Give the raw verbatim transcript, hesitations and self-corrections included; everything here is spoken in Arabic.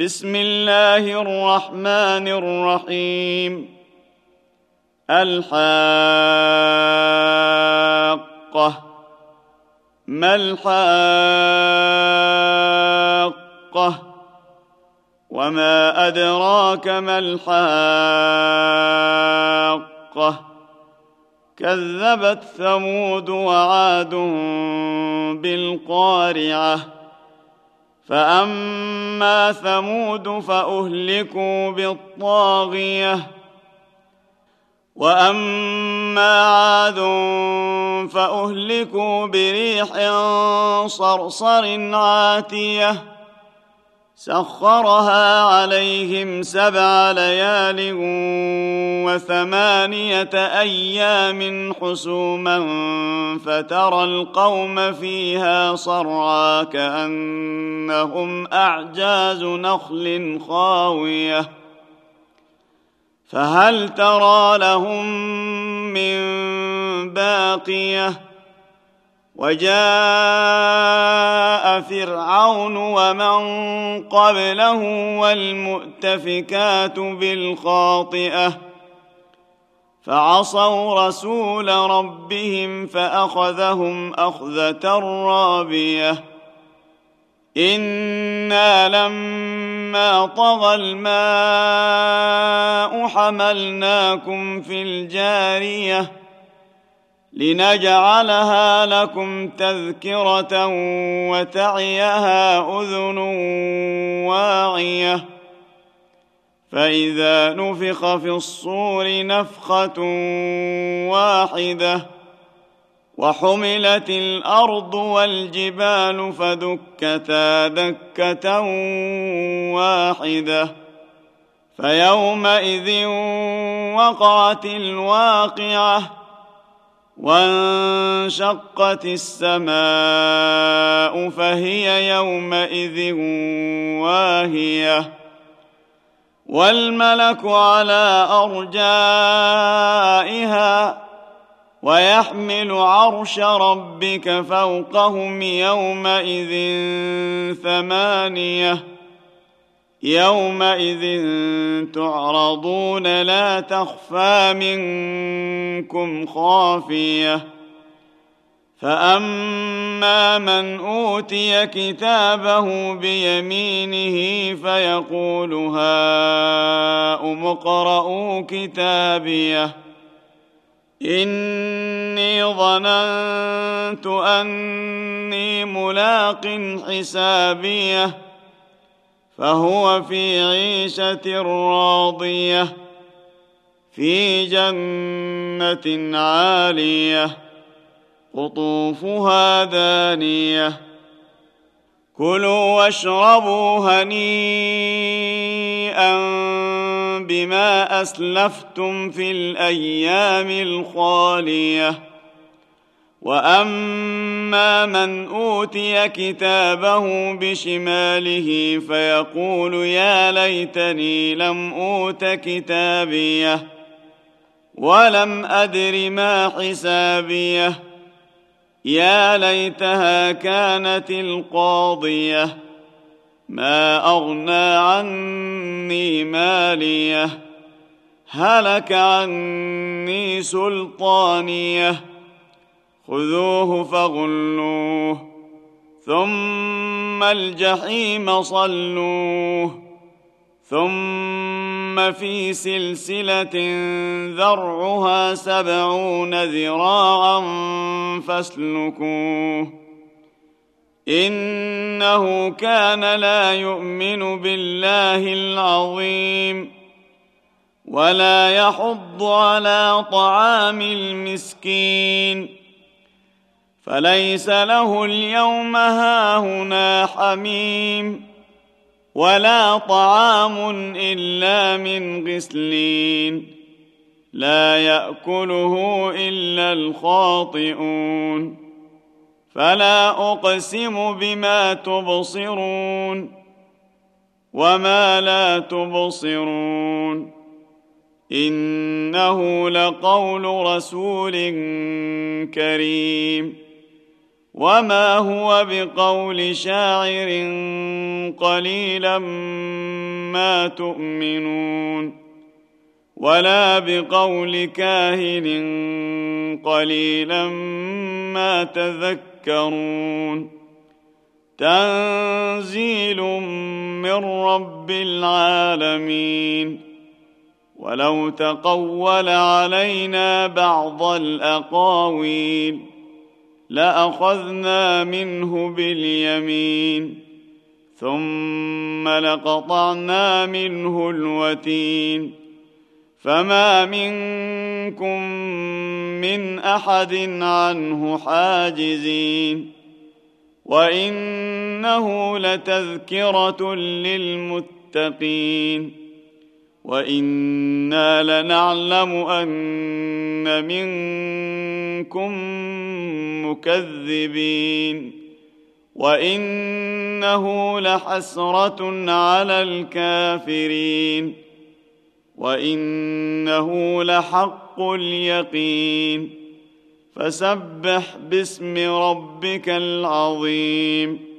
بسم الله الرحمن الرحيم. الحاقة. ما الحاقة؟ وما أدراك ما الحاقة؟ كذبت ثمود وعاد بالقارعة. فأما ثمود فأهلكوا بالطاغية، وأما عاد فأهلكوا بريح صرصر عاتية سخرها عليهم سبع ليال وثمانية أيام حسوما فترى القوم فيها صرعى كأنهم أعجاز نخل خاوية فهل ترى لهم من باقية. وجاء فرعون ومن قبله والمؤتفكات بالخاطئة فعصوا رسول ربهم فأخذهم أخذة رابية. إنا لما طغى الماء حملناكم في الجارية لنجعلها لكم تذكرة وتعيها أذن واعية. فإذا نفخ في الصور نفخة واحدة وحملت الأرض والجبال فدكتا دكة واحدة فيومئذ وقعت الواقعة وانشقت السماء فهي يومئذ واهية والملك على أرجائها ويحمل عرش ربك فوقهم يومئذ ثمانية يومئذ تعرضون لا تخفى منكم خافية. فأما من أوتي كتابه بيمينه فيقول هاؤم اقرءوا كتابيه إني ظننت أني ملاق حسابيه فهو في عيشة راضية في جنة عالية قطوفها دانية. كلوا واشربوا هنيئا بما أسلفتم في الأيام الخالية. وأما من أوتي كتابه بشماله فيقول يا ليتني لم أوت كتابيه ولم أدر ما حسابيه يا ليتها كانت القاضية ما أغنى عني ماليه هلك عني سلطانيه خذوه فغلوه ثم الجحيم صلوه ثم في سلسلة ذرعها سبعون ذراعا فاسلكوه إنه كان لا يؤمن بالله العظيم ولا يحض على طعام المسكين فليس له اليوم هاهنا حميم ولا طعام إلا من غسلين لا يأكله إلا الخاطئون. فلا أقسم بما تبصرون وما لا تبصرون إنه لقول رسول كريم وما هو بقول شاعر قليلا ما تؤمنون ولا بقول كاهن قليلا ما تذكرون تنزيل من رب العالمين ولو تقول علينا بعض الأقاويل لأخذنا منه باليمين ثم لقطعنا منه الوتين فما منكم من أحد عنه حاجزين وإنه لتذكرة للمتقين وإنا لنعلم أن منكم مكذبين وإنه لحسرة على الكافرين وإنه لحق اليقين فسبح باسم ربك العظيم